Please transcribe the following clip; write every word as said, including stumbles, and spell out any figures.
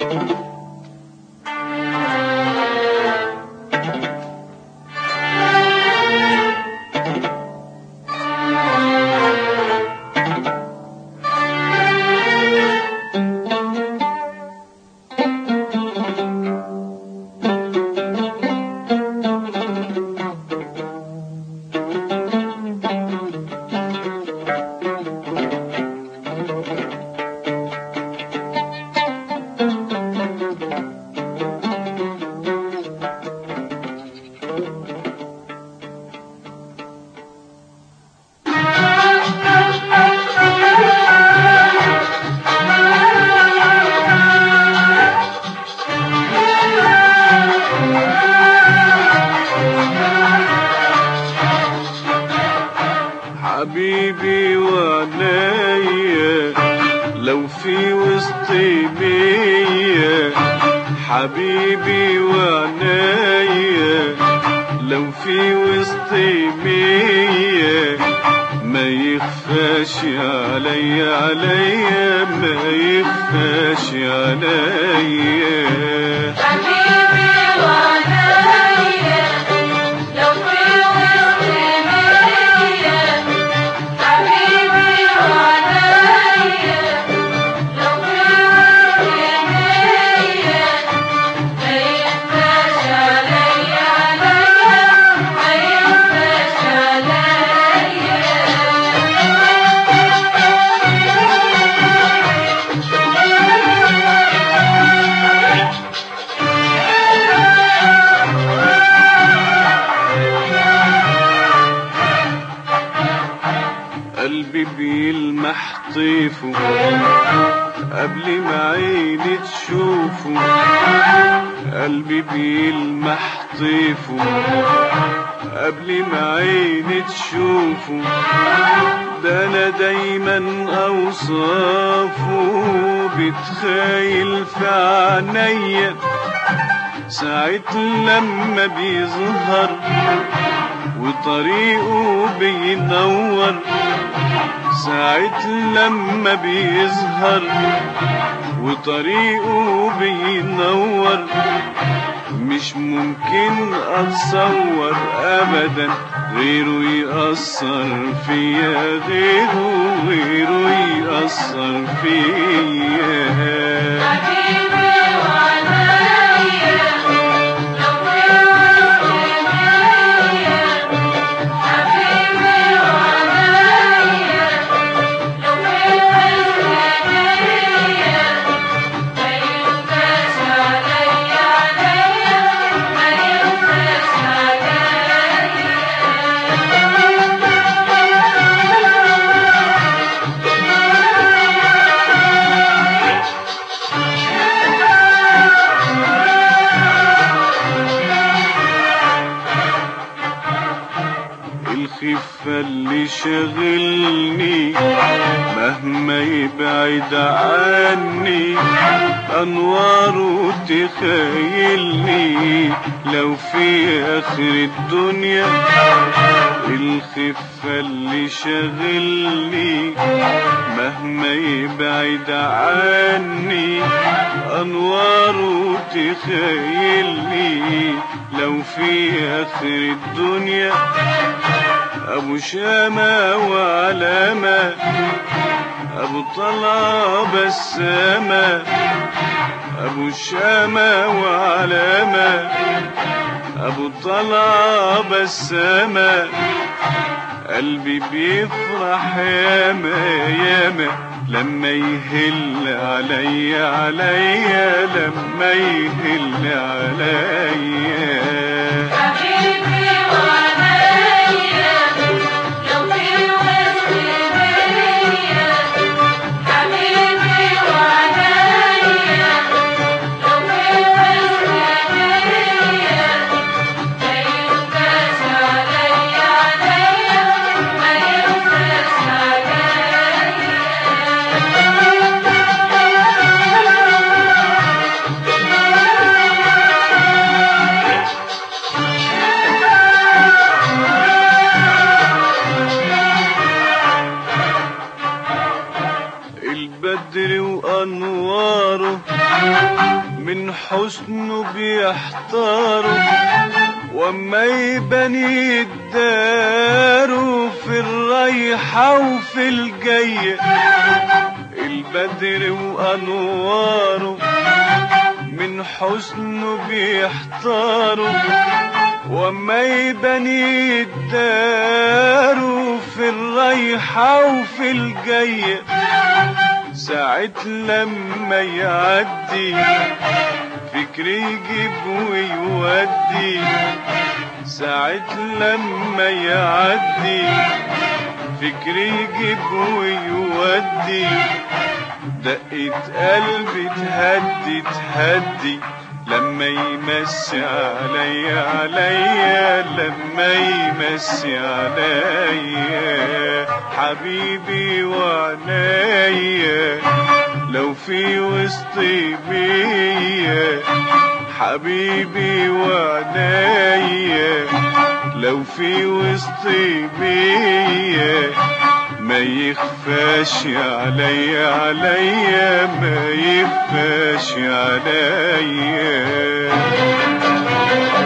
حبيبي وعنايا لو في وسطي مية، حبيبي وعنايا لو في وسطي مية، ما يخفاش عليا عليا ما يخفاش عليا. حبيبي وعنايا لو في وسطي مية، حبيبي وعنايا لو في وسطي مية، ما يخفاش عليا عليا ما يخفاش عليا. قلبي بيلمح طيفه قبل ما عيني تشوفه، قلبي بيلمح طيفه قبل ما عيني تشوفه، ده انا دايما اوصافه بتخيل في عينيا، ساعة لما بيظهر وطريقه بينور، ساعة لما بيظهر وطريقه بينور، مش ممكن اتصور ابدا غيره يأثر فيا، غيره غيره يأثر فيا. حبيبي وعنايا لو في وسطي مية، حبيبي وعنايا لو في وسطي مية، ما يخفاش عليا عليا ما يخفاش عليا. الخفة اللي شغلني مهما يبعد عني، أنواره تخيلني لو في آخر الدنيا. الخفة اللي شغلني مهما يبعد عني، أنواره تخيلني لو في آخر الدنيا. أبو شامة وعلامة أبو طلعة بسامة، أبو شامة وعلامة أبو طلعة بسامة، قلبي بيفرح ياما ياما لما يهل عليا عليا لما يهل عليا. حبيبي وعنايا لو في وسطي مية، حبيبي وعنايا لو في وسطي مية، ما يخفاش عليا عليا ما يخفاش عليا. من حسنه بيحتاروا وما يبني الدار في الرايحة وفي الجاية البدر وأنواره من حسنه بيحتاروا وما يبني الدار في الرايحة وفي الجاية ساعة لما يعدي فكري يجيب ويودي ساعة لما يعدي فكري يجيب ويودي دقة قلبي تهدي تهدي لما يمسي عليا عليا لما يمسي عليا حبيبي وعنايا لو في وسطي بيا حبيبي وعنايا لو في وسطي بيا ما يخفاش عليا عليا ما يخفاش عليا